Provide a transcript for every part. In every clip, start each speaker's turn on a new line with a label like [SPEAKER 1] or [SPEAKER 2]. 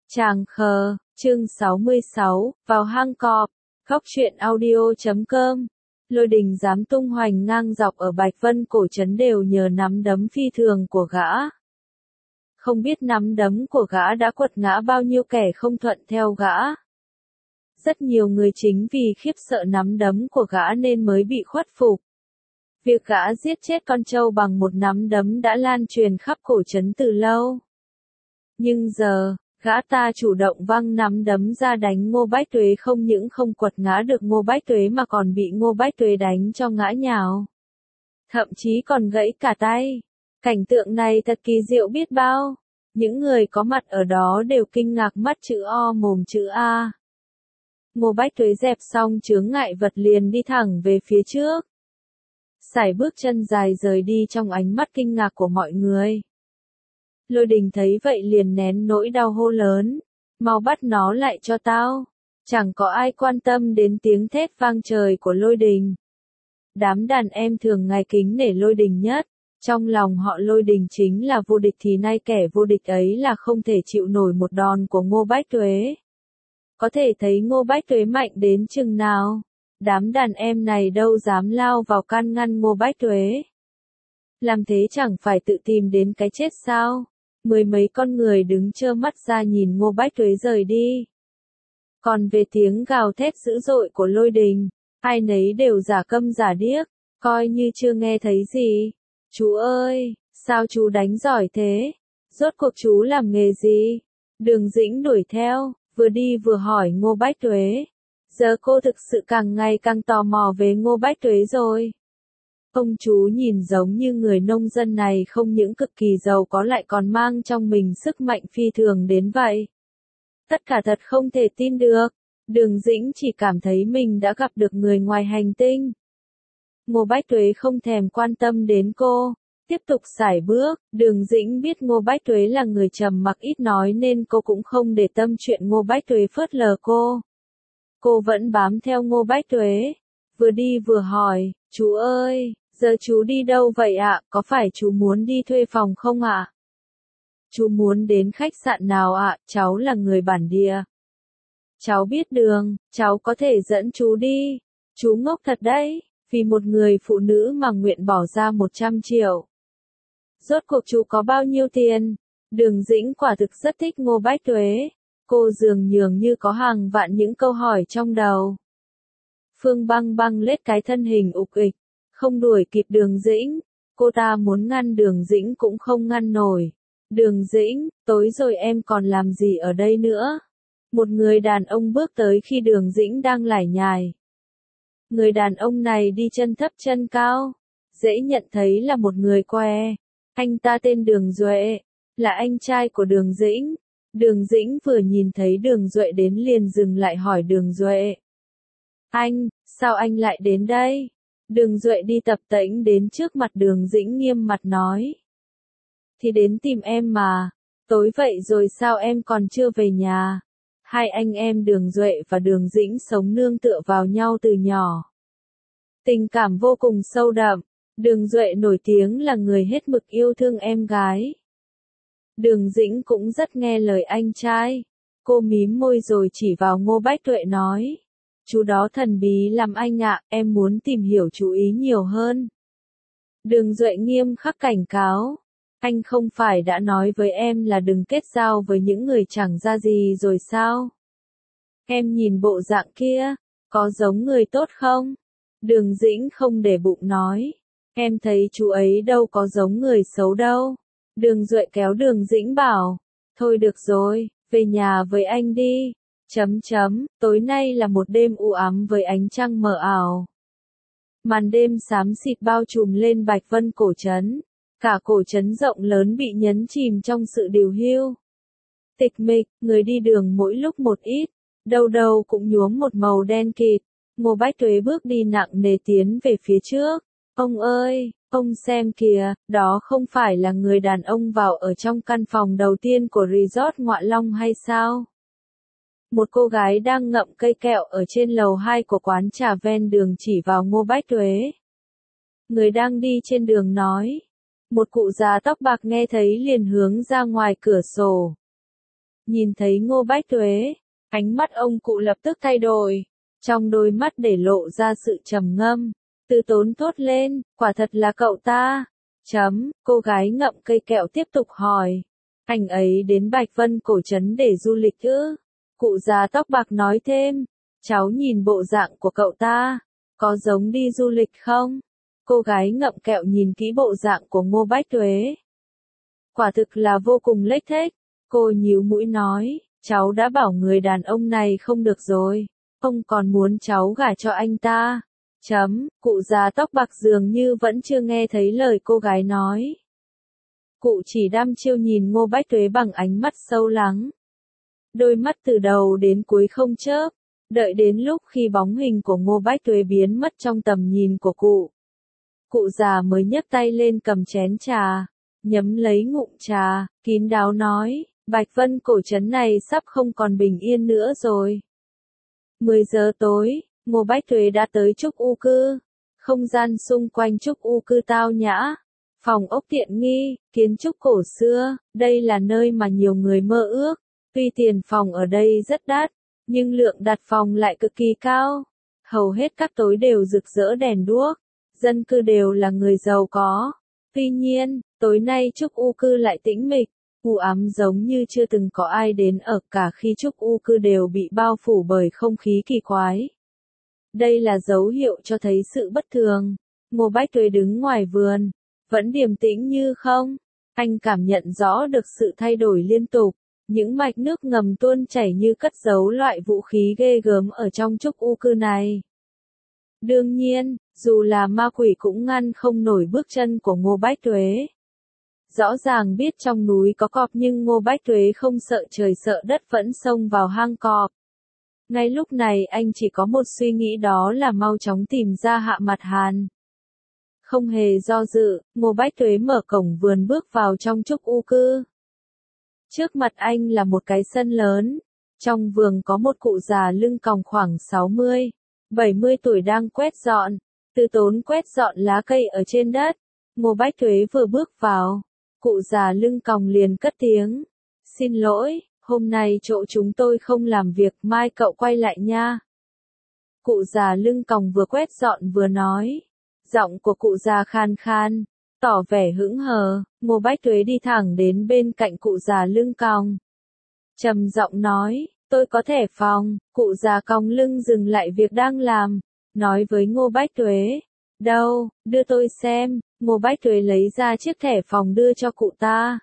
[SPEAKER 1] Tràng khờ, chương 66, vào hang cọp, góc truyện audio.com. Lôi Đình dám tung hoành ngang dọc ở Bạch Vân cổ trấn đều nhờ nắm đấm phi thường của gã. Không biết nắm đấm của gã đã quật ngã bao nhiêu kẻ không thuận theo gã. Rất nhiều người chính vì khiếp sợ nắm đấm của gã nên mới bị khuất phục. Việc gã giết chết con trâu bằng một nắm đấm đã lan truyền khắp cổ trấn từ lâu. Nhưng giờ, gã ta chủ động văng nắm đấm ra đánh Ngô Bách Tuế, không những không quật ngã được Ngô Bách Tuế mà còn bị Ngô Bách Tuế đánh cho ngã nhào. Thậm chí còn gãy cả tay. Cảnh tượng này thật kỳ diệu biết bao. Những người có mặt ở đó đều kinh ngạc mắt chữ O mồm chữ A. Ngô Bách Tuế dẹp xong chướng ngại vật liền đi thẳng về phía trước. Sải bước chân dài rời đi trong ánh mắt kinh ngạc của mọi người. Lôi Đình thấy vậy liền nén nỗi đau hô lớn. Mau bắt nó lại cho tao. Chẳng có ai quan tâm đến tiếng thét vang trời của Lôi Đình. Đám đàn em thường ngày kính nể Lôi Đình nhất. Trong lòng họ Lôi Đình chính là vô địch, thì nay kẻ vô địch ấy là không thể chịu nổi một đòn của Ngô Bách Tuế. Có thể thấy Ngô Bách Tuế mạnh đến chừng nào. Đám đàn em này đâu dám lao vào can ngăn Ngô Bách Tuế. Làm thế chẳng phải tự tìm đến cái chết sao? Mười mấy con người đứng trơ mắt ra nhìn Ngô Bách Tuế rời đi. Còn về tiếng gào thét dữ dội của Lôi Đình, ai nấy đều giả câm giả điếc, coi như chưa nghe thấy gì. Chú ơi, sao chú đánh giỏi thế? Rốt cuộc chú làm nghề gì? Đường Dĩnh đuổi theo, vừa đi vừa hỏi Ngô Bách Tuế. Giờ cô thực sự càng ngày càng tò mò về Ngô Bách Tuế rồi. Ông chú nhìn giống như người nông dân này không những cực kỳ giàu có lại còn mang trong mình sức mạnh phi thường đến vậy. Tất cả thật không thể tin được. Đường Dĩnh chỉ cảm thấy mình đã gặp được người ngoài hành tinh. Ngô Bách Tuế không thèm quan tâm đến cô, tiếp tục sải bước. Đường Dĩnh biết Ngô Bách Tuế là người trầm mặc ít nói nên cô cũng không để tâm chuyện Ngô Bách Tuế phớt lờ cô. Cô vẫn bám theo Ngô Bách Tuế, vừa đi vừa hỏi, chú ơi, giờ chú đi đâu vậy ạ? Có phải chú muốn đi thuê phòng không ạ? Chú muốn đến khách sạn nào ạ? Cháu là người bản địa. Cháu biết đường, cháu có thể dẫn chú đi. Chú ngốc thật đấy, vì một người phụ nữ mà nguyện bỏ ra 100 triệu. Rốt cuộc chú có bao nhiêu tiền? Đường Dĩnh quả thực rất thích Ngô Bách Tuế. Cô dường như có hàng vạn những câu hỏi trong đầu. Phương Băng Băng lết cái thân hình ục ịch, không đuổi kịp Đường Dĩnh. Cô ta muốn ngăn Đường Dĩnh cũng không ngăn nổi. Đường Dĩnh, tối rồi em còn làm gì ở đây nữa? Một người đàn ông bước tới khi Đường Dĩnh đang lải nhải. Người đàn ông này đi chân thấp chân cao, dễ nhận thấy là một người què. Anh ta tên Đường Duệ, là anh trai của Đường Dĩnh. Đường Dĩnh vừa nhìn thấy Đường Duệ đến liền dừng lại hỏi Đường Duệ. Anh, sao anh lại đến đây? Đường Duệ đi tập tễnh đến trước mặt Đường Dĩnh nghiêm mặt nói. Thì đến tìm em mà, tối vậy rồi sao em còn chưa về nhà? Hai anh em Đường Duệ và Đường Dĩnh sống nương tựa vào nhau từ nhỏ. Tình cảm vô cùng sâu đậm, Đường Duệ nổi tiếng là người hết mực yêu thương em gái. Đường Dĩnh cũng rất nghe lời anh trai. Cô mím môi rồi chỉ vào Ngô Bách Tuệ nói. Chú đó thần bí lắm anh ạ, em muốn tìm hiểu chú ý nhiều hơn. Đường Duệ nghiêm khắc cảnh cáo. Anh không phải đã nói với em là đừng kết giao với những người chẳng ra gì rồi sao? Em nhìn bộ dạng kia, có giống người tốt không? Đường Dĩnh không để bụng nói. Em thấy chú ấy đâu có giống người xấu đâu. Đường Duệ kéo Đường Dĩnh bảo. Thôi được rồi, về nhà với anh đi. Tối nay là một đêm u ám với ánh trăng mờ ảo. Màn đêm xám xịt bao trùm lên Bạch Vân cổ trấn. Cả cổ trấn rộng lớn bị nhấn chìm trong sự điều hiu. Tịch mịch, người đi đường mỗi lúc một ít, đâu đâu cũng nhuốm một màu đen kịt. Ngô Bách Tuế bước đi nặng nề tiến về phía trước. Ông ơi, ông xem kìa, đó không phải là người đàn ông vào ở trong căn phòng đầu tiên của resort Ngọa Long hay sao? Một cô gái đang ngậm cây kẹo ở trên lầu 2 của quán trà ven đường chỉ vào Ngô Bách Tuế. Người đang đi trên đường nói. Một cụ già tóc bạc nghe thấy liền hướng ra ngoài cửa sổ. Nhìn thấy Ngô Bách Tuế, ánh mắt ông cụ lập tức thay đổi, trong đôi mắt để lộ ra sự trầm ngâm. Từ Tốn thốt lên, quả thật là cậu ta. Cô gái ngậm cây kẹo tiếp tục hỏi. Anh ấy đến Bạch Vân Cổ Trấn để du lịch ư? Cụ già tóc bạc nói thêm. Cháu nhìn bộ dạng của cậu ta, có giống đi du lịch không? Cô gái ngậm kẹo nhìn kỹ bộ dạng của Ngô Bách Tuế. Quả thực là vô cùng lếch thếch. Cô nhíu mũi nói, cháu đã bảo người đàn ông này không được rồi. Ông còn muốn cháu gả cho anh ta. Cụ già tóc bạc dường như vẫn chưa nghe thấy lời cô gái nói. Cụ chỉ đăm chiêu nhìn Ngô Bách Tuế bằng ánh mắt sâu lắng. Đôi mắt từ đầu đến cuối không chớp, đợi đến lúc khi bóng hình của Ngô Bách Tuế biến mất trong tầm nhìn của cụ. Cụ già mới nhấc tay lên cầm chén trà, nhấm lấy ngụm trà, kín đáo nói, Bạch Vân Cổ Trấn này sắp không còn bình yên nữa rồi. 10 giờ tối, Ngô Bách Tuế đã tới Trúc U Cư. Không gian xung quanh Trúc U Cư tao nhã, phòng ốc tiện nghi, kiến trúc cổ xưa, đây là nơi mà nhiều người mơ ước. Tuy tiền phòng ở đây rất đắt, nhưng lượng đặt phòng lại cực kỳ cao. Hầu hết các tối đều rực rỡ đèn đuốc, dân cư đều là người giàu có. Tuy nhiên, tối nay Trúc U Cư lại tĩnh mịch, u ám giống như chưa từng có ai đến ở cả khi Trúc U Cư đều bị bao phủ bởi không khí kỳ quái. Đây là dấu hiệu cho thấy sự bất thường. Ngô Bách Tuế đứng ngoài vườn, vẫn điềm tĩnh như không. Anh cảm nhận rõ được sự thay đổi liên tục. Những mạch nước ngầm tuôn chảy như cất giấu loại vũ khí ghê gớm ở trong Trúc U Cư này. Đương nhiên, dù là ma quỷ cũng ngăn không nổi bước chân của Ngô Bách Tuế. Rõ ràng biết trong núi có cọp nhưng Ngô Bách Tuế không sợ trời sợ đất vẫn xông vào hang cọp. Ngay lúc này anh chỉ có một suy nghĩ, đó là mau chóng tìm ra Hạ Mặt Hàn. Không hề do dự, Ngô Bách Tuế mở cổng vườn bước vào trong Trúc U Cư. Trước mặt anh là một cái sân lớn. Trong vườn có một cụ già lưng còng khoảng 60, 70 tuổi đang quét dọn. Từ Tốn quét dọn lá cây ở trên đất. Ngô Bách Tuế vừa bước vào, cụ già lưng còng liền cất tiếng. Xin lỗi, hôm nay chỗ chúng tôi không làm việc, mai cậu quay lại nha. Cụ già lưng còng vừa quét dọn vừa nói. Giọng của cụ già khan khan, tỏ vẻ hững hờ. Ngô Bách Tuế đi thẳng đến bên cạnh cụ già lưng còng. Trầm giọng nói, tôi có thẻ phòng. Cụ già còng lưng dừng lại việc đang làm, nói với Ngô Bách Tuế. Đâu, đưa tôi xem. Ngô Bách Tuế lấy ra chiếc thẻ phòng đưa cho cụ ta.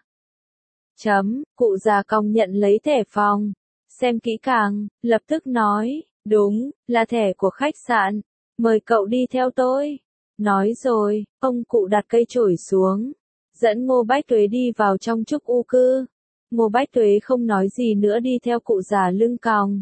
[SPEAKER 1] Cụ già còng nhận lấy thẻ phòng, xem kỹ càng, lập tức nói, đúng, là thẻ của khách sạn, mời cậu đi theo tôi. Nói rồi, ông cụ đặt cây chổi xuống, dẫn Ngô Bách Tuế đi vào trong Trúc U Cư. Ngô Bách Tuế không nói gì nữa đi theo cụ già lưng còng.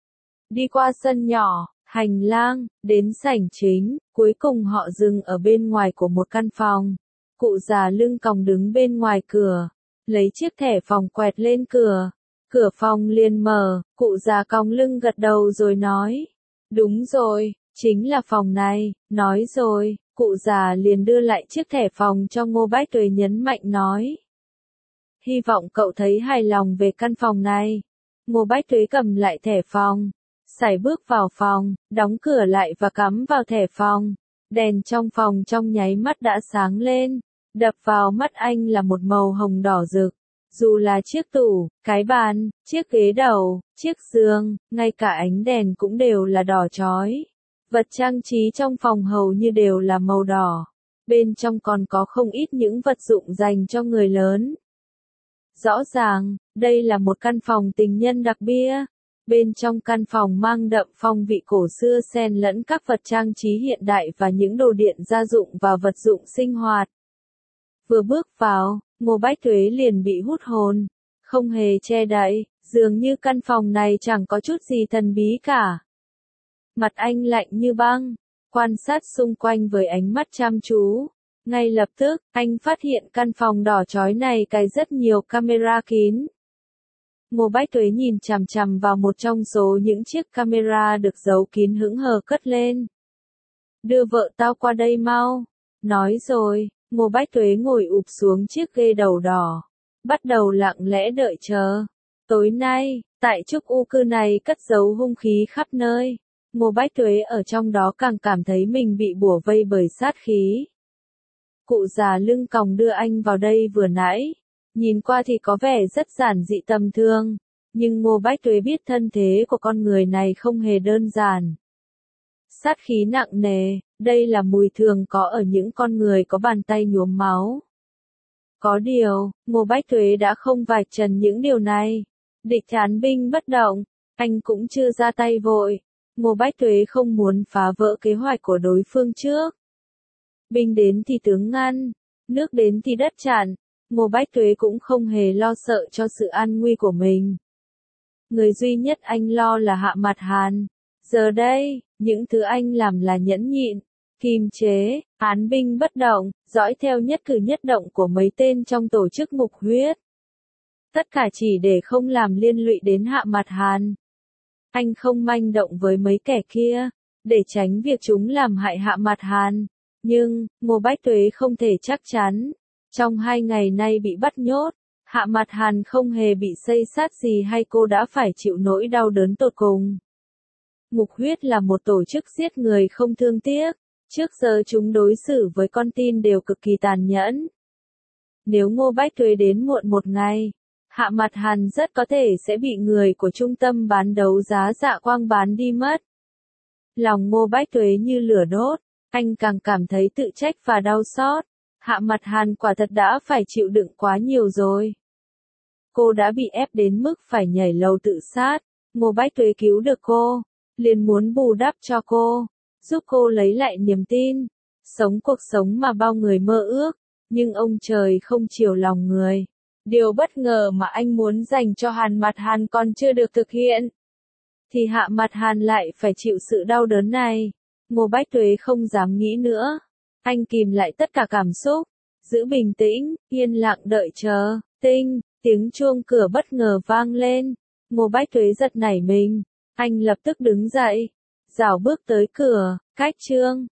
[SPEAKER 1] Đi qua sân nhỏ, hành lang, đến sảnh chính, cuối cùng họ dừng ở bên ngoài của một căn phòng. Cụ già lưng còng đứng bên ngoài cửa, lấy chiếc thẻ phòng quẹt lên cửa. Cửa phòng liền mở, cụ già còng lưng gật đầu rồi nói. Đúng rồi, chính là phòng này, nói rồi, cụ già liền đưa lại chiếc thẻ phòng cho Ngô Bách Tuế nhấn mạnh nói. Hy vọng cậu thấy hài lòng về căn phòng này. Ngô Bách Tuế cầm lại thẻ phòng, sải bước vào phòng, đóng cửa lại và cắm vào thẻ phòng. Đèn trong phòng trong nháy mắt đã sáng lên, đập vào mắt anh là một màu hồng đỏ rực. Dù là chiếc tủ, cái bàn, chiếc ghế đầu, chiếc giường, ngay cả ánh đèn cũng đều là đỏ chói. Vật trang trí trong phòng hầu như đều là màu đỏ. Bên trong còn có không ít những vật dụng dành cho người lớn. Rõ ràng, đây là một căn phòng tình nhân đặc biệt. Bên trong căn phòng mang đậm phong vị cổ xưa xen lẫn các vật trang trí hiện đại và những đồ điện gia dụng và vật dụng sinh hoạt. Vừa bước vào, Ngô Bách Tuế liền bị hút hồn, không hề che đậy, dường như căn phòng này chẳng có chút gì thần bí cả. Mặt anh lạnh như băng, quan sát xung quanh với ánh mắt chăm chú. Ngay lập tức, anh phát hiện căn phòng đỏ chói này cài rất nhiều camera kín. Ngô Bách Tuế nhìn chằm chằm vào một trong số những chiếc camera được giấu kín hững hờ cất lên. Đưa vợ tao qua đây mau. Nói rồi, Ngô Bách Tuế ngồi ụp xuống chiếc ghế đầu đỏ, bắt đầu lặng lẽ đợi chờ. Tối nay, tại Trúc U cư này cất giấu hung khí khắp nơi. Ngô Bách Tuế ở trong đó càng cảm thấy mình bị bủa vây bởi sát khí. Cụ già lưng còng đưa anh vào đây vừa nãy, nhìn qua thì có vẻ rất giản dị tầm thường, nhưng Ngô Bách Tuế biết thân thế của con người này không hề đơn giản. Sát khí nặng nề, đây là mùi thường có ở những con người có bàn tay nhuốm máu. Có điều, Ngô Bách Tuế đã không vạch trần những điều này. Địch án binh bất động, anh cũng chưa ra tay vội. Ngô Bách Tuế không muốn phá vỡ kế hoạch của đối phương trước. Binh đến thì tướng ngăn, nước đến thì đất chặn. Ngô Bách Tuế cũng không hề lo sợ cho sự an nguy của mình. Người duy nhất anh lo là Hạ Mặt Hàn. Giờ đây, những thứ anh làm là nhẫn nhịn, kiềm chế, án binh bất động, dõi theo nhất cử nhất động của mấy tên trong tổ chức Ngục Huyết. Tất cả chỉ để không làm liên lụy đến Hạ Mặt Hàn. Anh không manh động với mấy kẻ kia, để tránh việc chúng làm hại Hạ Mặt Hàn. Nhưng, Ngô Bách Tuế không thể chắc chắn. Trong 2 ngày nay bị bắt nhốt, Hạ Mặt Hàn không hề bị xây xát gì hay cô đã phải chịu nỗi đau đớn tột cùng. Ngục Huyết là một tổ chức giết người không thương tiếc. Trước giờ chúng đối xử với con tin đều cực kỳ tàn nhẫn. Nếu Ngô Bách Tuế đến muộn một ngày, Hạ Mặt Hàn rất có thể sẽ bị người của trung tâm bán đấu giá Dạ Quang bán đi mất. Lòng Ngô Bách Tuế như lửa đốt, anh càng cảm thấy tự trách và đau xót. Hạ Mặt Hàn quả thật đã phải chịu đựng quá nhiều rồi. Cô đã bị ép đến mức phải nhảy lầu tự sát. Ngô Bách Tuế cứu được cô, liền muốn bù đắp cho cô, giúp cô lấy lại niềm tin, sống cuộc sống mà bao người mơ ước. Nhưng ông trời không chiều lòng người. Điều bất ngờ mà anh muốn dành cho Hàn Mặt Hàn còn chưa được thực hiện, thì Hạ Mặt Hàn lại phải chịu sự đau đớn này. Ngô Bách Tuế không dám nghĩ nữa. Anh kìm lại tất cả cảm xúc, giữ bình tĩnh, yên lặng đợi chờ. Tinh, tiếng chuông cửa bất ngờ vang lên. Ngô Bách Tuế giật nảy mình. Anh lập tức đứng dậy, rảo bước tới cửa, cách Trương